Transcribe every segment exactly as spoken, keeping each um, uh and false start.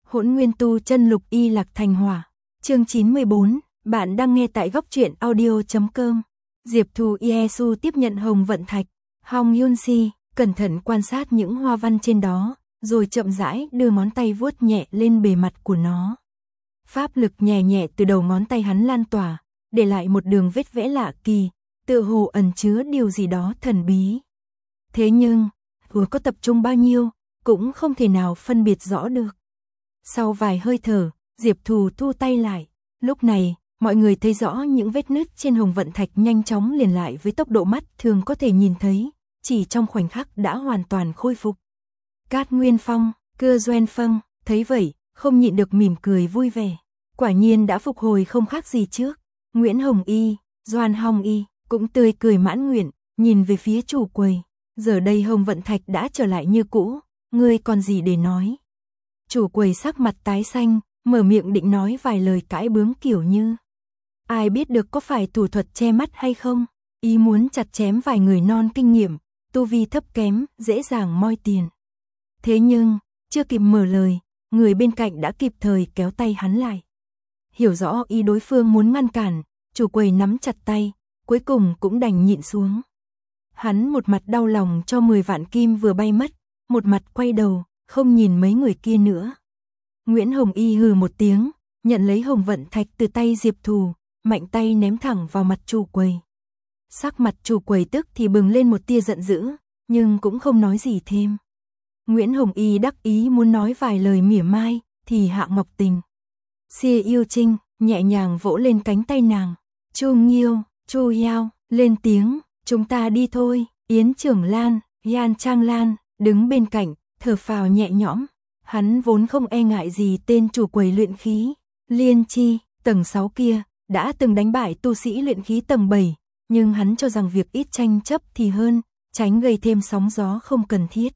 Hỗn Nguyên Tu Chân Lục Y Lạc Thành Hỏa. Chương chín mươi bốn, bạn đang nghe tại góc truyện audio chấm com. Diệp Thù Iesu tiếp nhận hồng vận thạch, Hong Yun Si cẩn thận quan sát những hoa văn trên đó, rồi chậm rãi đưa ngón tay vuốt nhẹ lên bề mặt của nó. Pháp lực nhẹ nhẹ từ đầu ngón tay hắn lan tỏa, để lại một đường vết vẽ lạ kỳ, tựa hồ ẩn chứa điều gì đó thần bí. Thế nhưng, vừa có tập trung bao nhiêu, cũng không thể nào phân biệt rõ được. Sau vài hơi thở, Diệp Thù thu tay lại. Lúc này, mọi người thấy rõ những vết nứt trên hồng vận thạch nhanh chóng liền lại với tốc độ mắt thường có thể nhìn thấy, chỉ trong khoảnh khắc đã hoàn toàn khôi phục. Cát Nguyên Phong, Cơ Doen Phân, thấy vậy, không nhịn được mỉm cười vui vẻ. Quả nhiên đã phục hồi không khác gì trước. Nguyễn Hồng Y, Doan Hong Y, cũng tươi cười mãn nguyện, nhìn về phía chủ quầy. Giờ đây hồng vận thạch đã trở lại như cũ, ngươi còn gì để nói. Chủ quầy sắc mặt tái xanh, mở miệng định nói vài lời cãi bướng kiểu như: ai biết được có phải thủ thuật che mắt hay không, ý muốn chặt chém vài người non kinh nghiệm, tu vi thấp kém, dễ dàng moi tiền. Thế nhưng, chưa kịp mở lời, người bên cạnh đã kịp thời kéo tay hắn lại. Hiểu rõ ý đối phương muốn ngăn cản, chủ quầy nắm chặt tay, cuối cùng cũng đành nhịn xuống. Hắn một mặt đau lòng cho mười vạn kim vừa bay mất, một mặt quay đầu, không nhìn mấy người kia nữa. Nguyễn Hồng Y hừ một tiếng, nhận lấy hồng vận thạch từ tay Diệp Thù, mạnh tay ném thẳng vào mặt chủ quầy. Sắc mặt chủ quầy tức thì bừng lên một tia giận dữ, nhưng cũng không nói gì thêm. Nguyễn Hồng Y đắc ý muốn nói vài lời mỉa mai, thì Hạ Ngọc Tình, Xie Yêu Trinh, nhẹ nhàng vỗ lên cánh tay nàng. Chu Nghiêu, Chu Yao, lên tiếng, chúng ta đi thôi. Yến Trưởng Lan, Yan Trang Lan, đứng bên cạnh, thở phào nhẹ nhõm. Hắn vốn không e ngại gì tên chủ quầy luyện khí, Liên Chi, tầng sáu kia, đã từng đánh bại tu sĩ luyện khí tầng bảy, nhưng hắn cho rằng việc ít tranh chấp thì hơn, tránh gây thêm sóng gió không cần thiết.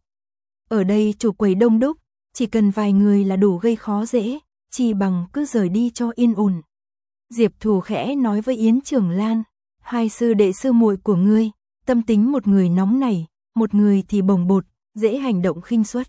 Ở đây chủ quầy đông đúc, chỉ cần vài người là đủ gây khó dễ, chỉ bằng cứ rời đi cho yên ổn. Diệp Thù khẽ nói với Yến Trưởng Lan, hai sư đệ sư muội của ngươi, tâm tính một người nóng nảy, một người thì bồng bột, dễ hành động khinh suất.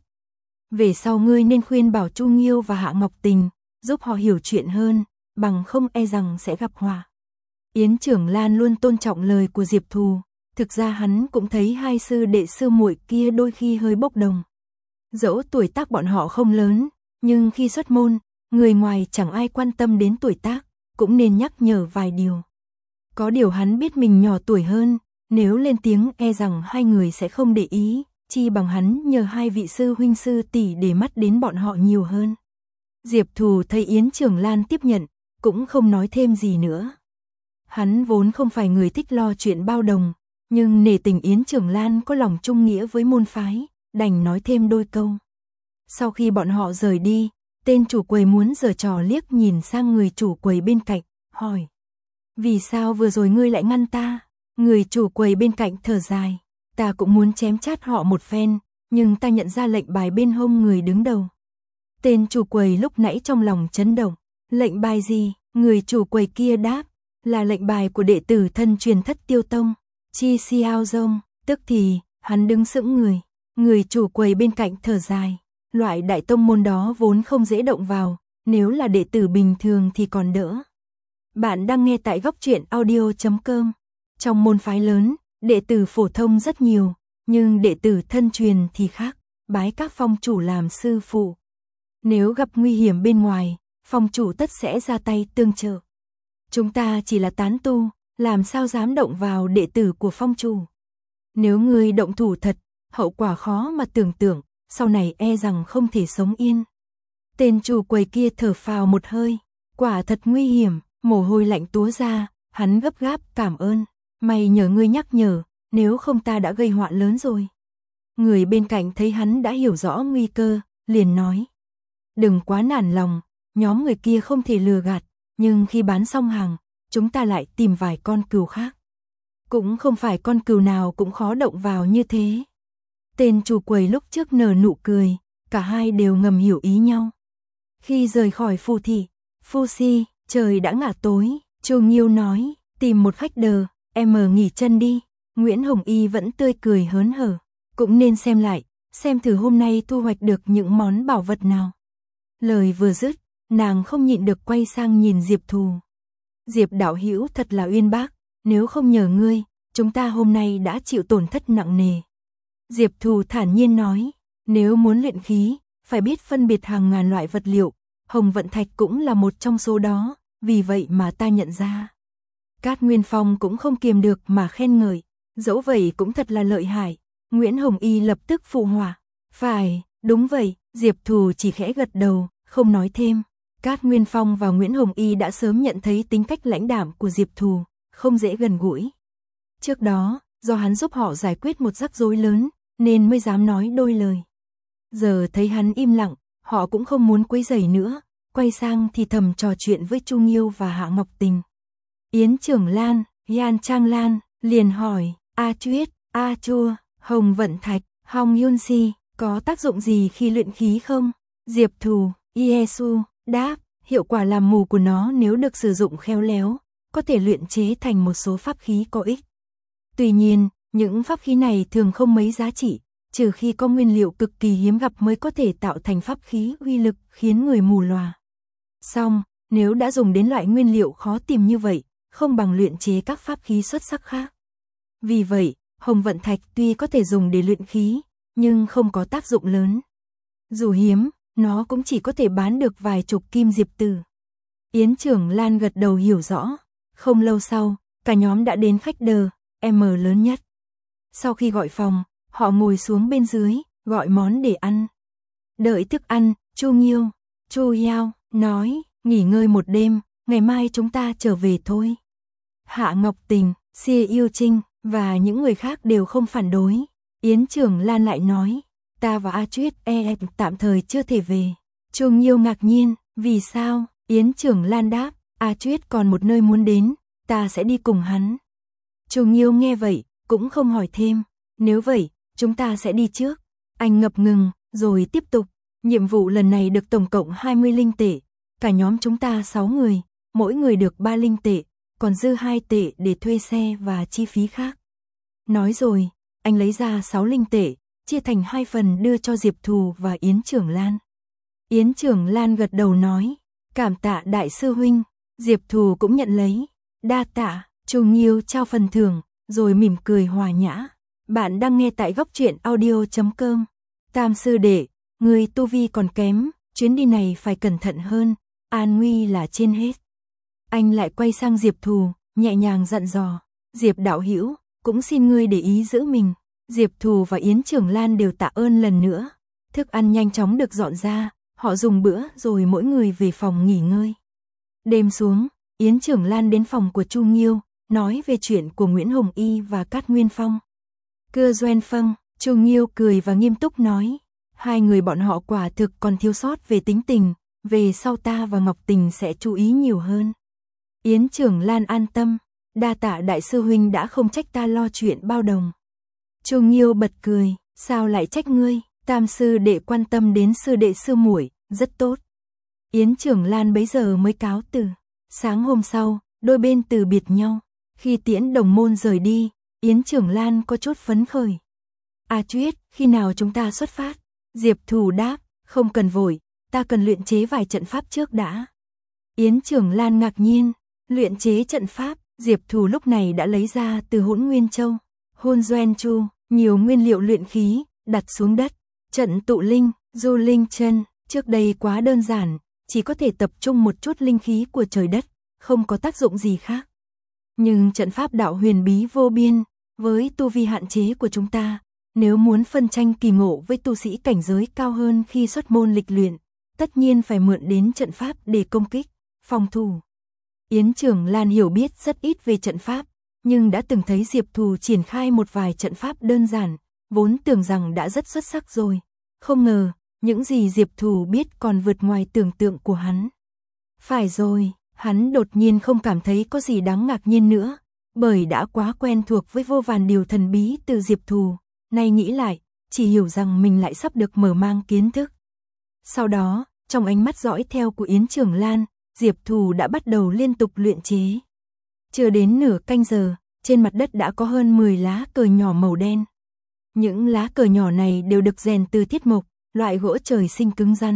Về sau ngươi nên khuyên bảo Chu Nghiêu và Hạ Ngọc Tình, giúp họ hiểu chuyện hơn, bằng không e rằng sẽ gặp họa. Yến Trưởng Lan luôn tôn trọng lời của Diệp Thù, thực ra hắn cũng thấy hai sư đệ sư muội kia đôi khi hơi bốc đồng. Dẫu tuổi tác bọn họ không lớn, nhưng khi xuất môn, người ngoài chẳng ai quan tâm đến tuổi tác, cũng nên nhắc nhở vài điều. Có điều hắn biết mình nhỏ tuổi hơn, nếu lên tiếng e rằng hai người sẽ không để ý, chi bằng hắn nhờ hai vị sư huynh sư tỷ để mắt đến bọn họ nhiều hơn. Diệp Thù thấy Yến Trưởng Lan tiếp nhận, cũng không nói thêm gì nữa. Hắn vốn không phải người thích lo chuyện bao đồng, nhưng nể tình Yến Trưởng Lan có lòng trung nghĩa với môn phái, đành nói thêm đôi câu. Sau khi bọn họ rời đi, tên chủ quầy muốn giở trò liếc nhìn sang người chủ quầy bên cạnh, hỏi: vì sao vừa rồi ngươi lại ngăn ta? Người chủ quầy bên cạnh thở dài, ta cũng muốn chém chát họ một phen, nhưng ta nhận ra lệnh bài bên hông người đứng đầu. Tên chủ quầy lúc nãy trong lòng chấn động, lệnh bài gì? Người chủ quầy kia đáp, là lệnh bài của đệ tử thân truyền Thất Tiêu Tông, Chi Xiao Dông. Tức thì, hắn đứng sững người, người chủ quầy bên cạnh thở dài, loại đại tông môn đó vốn không dễ động vào, nếu là đệ tử bình thường thì còn đỡ. Bạn đang nghe tại góc truyện audio chấm com. Trong môn phái lớn, đệ tử phổ thông rất nhiều, nhưng đệ tử thân truyền thì khác, bái các phong chủ làm sư phụ. Nếu gặp nguy hiểm bên ngoài, phong chủ tất sẽ ra tay tương trợ. Chúng ta chỉ là tán tu, làm sao dám động vào đệ tử của phong chủ. Nếu ngươi động thủ thật, hậu quả khó mà tưởng tượng, sau này e rằng không thể sống yên. Tên chủ quầy kia thở phào một hơi, quả thật nguy hiểm, mồ hôi lạnh túa ra, hắn gấp gáp cảm ơn. May nhờ ngươi nhắc nhở, nếu không ta đã gây họa lớn rồi. Người bên cạnh thấy hắn đã hiểu rõ nguy cơ, liền nói: đừng quá nản lòng, nhóm người kia không thể lừa gạt, nhưng khi bán xong hàng, chúng ta lại tìm vài con cừu khác. Cũng không phải con cừu nào cũng khó động vào như thế. Tên chủ quầy lúc trước nở nụ cười, cả hai đều ngầm hiểu ý nhau. Khi rời khỏi phù thị, Phu Si, trời đã ngả tối, Chu Nghiêu nói, tìm một khách đờ, em nghỉ chân đi. Nguyễn Hồng Y vẫn tươi cười hớn hở, cũng nên xem lại, xem thử hôm nay thu hoạch được những món bảo vật nào. Lời vừa dứt, nàng không nhịn được quay sang nhìn Diệp Thù. Diệp đạo hữu thật là uyên bác, nếu không nhờ ngươi, chúng ta hôm nay đã chịu tổn thất nặng nề. Diệp Thù thản nhiên nói, nếu muốn luyện khí, phải biết phân biệt hàng ngàn loại vật liệu, hồng vận thạch cũng là một trong số đó, vì vậy mà ta nhận ra. Cát Nguyên Phong cũng không kiềm được mà khen ngợi, dẫu vậy cũng thật là lợi hại. Nguyễn Hồng Y lập tức phụ họa, phải, đúng vậy, Diệp Thù chỉ khẽ gật đầu, không nói thêm. Cát Nguyên Phong và Nguyễn Hồng Y đã sớm nhận thấy tính cách lãnh đạm của Diệp Thù, không dễ gần gũi. Trước đó, do hắn giúp họ giải quyết một rắc rối lớn, nên mới dám nói đôi lời. Giờ thấy hắn im lặng, họ cũng không muốn quấy rầy nữa, quay sang thì thầm trò chuyện với Chu Nghiêu và Hạ Ngọc Tình. Yến Trưởng Lan, Yan Trang Lan, liền hỏi, A Chuyết, A Chua, Hồng Vận Thạch, Hong Yun Si, có tác dụng gì khi luyện khí không? Diệp Thù, Yesu, đáp, hiệu quả làm mù của nó nếu được sử dụng khéo léo, có thể luyện chế thành một số pháp khí có ích. Tuy nhiên, những pháp khí này thường không mấy giá trị, trừ khi có nguyên liệu cực kỳ hiếm gặp mới có thể tạo thành pháp khí uy lực khiến người mù lòa. Song, nếu đã dùng đến loại nguyên liệu khó tìm như vậy, không bằng luyện chế các pháp khí xuất sắc khác. Vì vậy, Hồng Vận Thạch tuy có thể dùng để luyện khí, nhưng không có tác dụng lớn. Dù hiếm, nó cũng chỉ có thể bán được vài chục kim diệp tử. Yến Trưởng Lan gật đầu hiểu rõ. Không lâu sau, cả nhóm đã đến khách đờ, M lớn nhất. Sau khi gọi phòng, họ ngồi xuống bên dưới, gọi món để ăn. Đợi thức ăn, Chu Nghiêu, Chu Yao, nói, nghỉ ngơi một đêm, ngày mai chúng ta trở về thôi. Hạ Ngọc Tình, Xie Yêu Trinh, và những người khác đều không phản đối. Yến Trưởng Lan lại nói, ta và A Chuyết e tạm thời chưa thể về. Chu Nghiêu ngạc nhiên, vì sao? Yến Trưởng Lan đáp, A Chuyết còn một nơi muốn đến, ta sẽ đi cùng hắn. Chu Nghiêu nghe vậy, cũng không hỏi thêm, nếu vậy, chúng ta sẽ đi trước. Anh ngập ngừng, rồi tiếp tục, nhiệm vụ lần này được tổng cộng hai mươi linh tệ, cả nhóm chúng ta sáu người, mỗi người được ba linh tệ, còn dư hai tệ để thuê xe và chi phí khác. Nói rồi, anh lấy ra sáu linh tệ, chia thành hai phần đưa cho Diệp Thù và Yến Trưởng Lan. Yến Trưởng Lan gật đầu nói, cảm tạ đại sư huynh. Diệp Thù cũng nhận lấy, đa tạ. Chu Nghiêu trao phần thưởng, rồi mỉm cười hòa nhã. Bạn đang nghe tại góc truyện audio chấm com. Tam sư đệ, người tu vi còn kém, chuyến đi này phải cẩn thận hơn, an nguy là trên hết. Anh lại quay sang Diệp Thù, nhẹ nhàng dặn dò, Diệp đạo hữu, cũng xin ngươi để ý giữ mình. Diệp Thù và Yến Trưởng Lan đều tạ ơn lần nữa. Thức ăn nhanh chóng được dọn ra, họ dùng bữa rồi mỗi người về phòng nghỉ ngơi. Đêm xuống, Yến Trưởng Lan đến phòng của Chu Nghiêu, nói về chuyện của Nguyễn Hồng Y và Cát Nguyên Phong. Cơ Doen Phâng, Chu Nghiêu cười và nghiêm túc nói, hai người bọn họ quả thực còn thiếu sót về tính tình, về sau ta và Ngọc Tình sẽ chú ý nhiều hơn. Yến Trưởng Lan an tâm, đa tạ đại sư huynh đã không trách ta lo chuyện bao đồng. Chu Nghiêu bật cười, sao lại trách ngươi, tam sư đệ quan tâm đến sư đệ sư muội, rất tốt. Yến Trưởng Lan bấy giờ mới cáo từ. Sáng hôm sau, đôi bên từ biệt nhau. Khi tiễn đồng môn rời đi, Yến Trưởng Lan có chút phấn khởi. A Chuyết, khi nào chúng ta xuất phát? Diệp Thù đáp, không cần vội, ta cần luyện chế vài trận pháp trước đã. Yến Trưởng Lan ngạc nhiên, luyện chế trận pháp, Diệp Thù lúc này đã lấy ra từ Hỗn Nguyên Châu, Hôn Doen Chu, nhiều nguyên liệu luyện khí, đặt xuống đất. Trận tụ linh, du linh chân, trước đây quá đơn giản, chỉ có thể tập trung một chút linh khí của trời đất, không có tác dụng gì khác. Nhưng trận pháp đạo huyền bí vô biên, với tu vi hạn chế của chúng ta, nếu muốn phân tranh kỳ ngộ với tu sĩ cảnh giới cao hơn khi xuất môn lịch luyện, tất nhiên phải mượn đến trận pháp để công kích, phòng thủ. Yến Trưởng Lan hiểu biết rất ít về trận pháp, nhưng đã từng thấy Diệp Thù triển khai một vài trận pháp đơn giản, vốn tưởng rằng đã rất xuất sắc rồi. Không ngờ, những gì Diệp Thù biết còn vượt ngoài tưởng tượng của hắn. Phải rồi, hắn đột nhiên không cảm thấy có gì đáng ngạc nhiên nữa, bởi đã quá quen thuộc với vô vàn điều thần bí từ Diệp Thù, nay nghĩ lại, chỉ hiểu rằng mình lại sắp được mở mang kiến thức. Sau đó, trong ánh mắt dõi theo của Yến Trưởng Lan, Diệp Thù đã bắt đầu liên tục luyện chế. Chưa đến nửa canh giờ, trên mặt đất đã có hơn mười lá cờ nhỏ màu đen. Những lá cờ nhỏ này đều được rèn từ thiết mộc, loại gỗ trời sinh cứng rắn,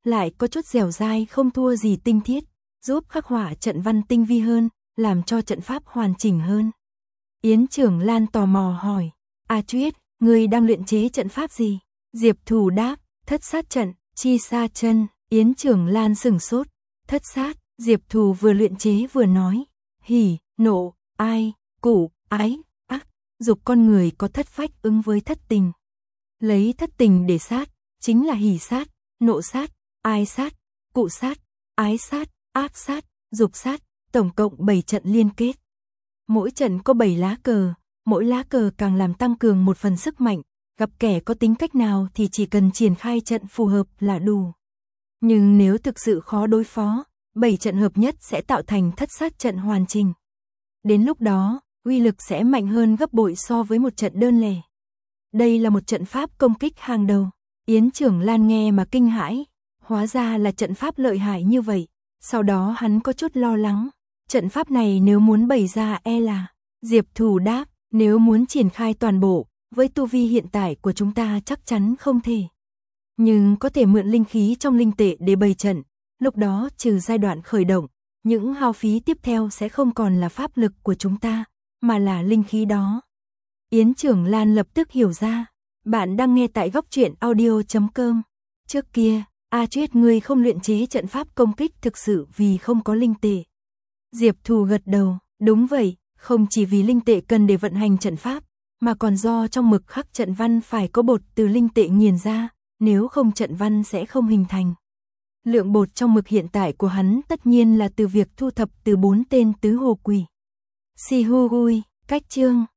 lại có chút dẻo dai không thua gì tinh thiết, giúp khắc họa trận văn tinh vi hơn, làm cho trận pháp hoàn chỉnh hơn. Yến Trưởng Lan tò mò hỏi, A Chuyết, ngươi đang luyện chế trận pháp gì? Diệp Thù đáp, thất sát trận, chi sa chân. Yến Trưởng Lan sửng sốt, thất sát, Diệp Thù vừa luyện chế vừa nói, hỉ, nộ, ai, củ, ái, ác, dục con người có thất phách ứng với thất tình. Lấy thất tình để sát, chính là hỉ sát, nộ sát, ai sát, cụ sát, ái sát, ác sát, dục sát, tổng cộng bảy trận liên kết. Mỗi trận có bảy lá cờ, mỗi lá cờ càng làm tăng cường một phần sức mạnh, gặp kẻ có tính cách nào thì chỉ cần triển khai trận phù hợp là đủ. Nhưng nếu thực sự khó đối phó, bảy trận hợp nhất sẽ tạo thành thất sát trận hoàn chỉnh. Đến lúc đó, uy lực sẽ mạnh hơn gấp bội so với một trận đơn lẻ. Đây là một trận pháp công kích hàng đầu. Yến Trưởng Lan nghe mà kinh hãi, hóa ra là trận pháp lợi hại như vậy. Sau đó hắn có chút lo lắng, trận pháp này nếu muốn bày ra e là. Diệp Thù đáp, nếu muốn triển khai toàn bộ, với tu vi hiện tại của chúng ta chắc chắn không thể. Nhưng có thể mượn linh khí trong linh tệ để bày trận, lúc đó trừ giai đoạn khởi động, những hao phí tiếp theo sẽ không còn là pháp lực của chúng ta, mà là linh khí đó. Yến Trưởng Lan lập tức hiểu ra, bạn đang nghe tại góc truyện audio chấm com. Trước kia, A Chuyết ngươi không luyện chế trận pháp công kích thực sự vì không có linh tệ. Diệp Thù gật đầu, đúng vậy, không chỉ vì linh tệ cần để vận hành trận pháp, mà còn do trong mực khắc trận văn phải có bột từ linh tệ nghiền ra, nếu không trận văn sẽ không hình thành. Lượng bột trong mực hiện tại của hắn tất nhiên là từ việc thu thập từ bốn tên tứ hồ quỷ. Si Hu Gui, cách chương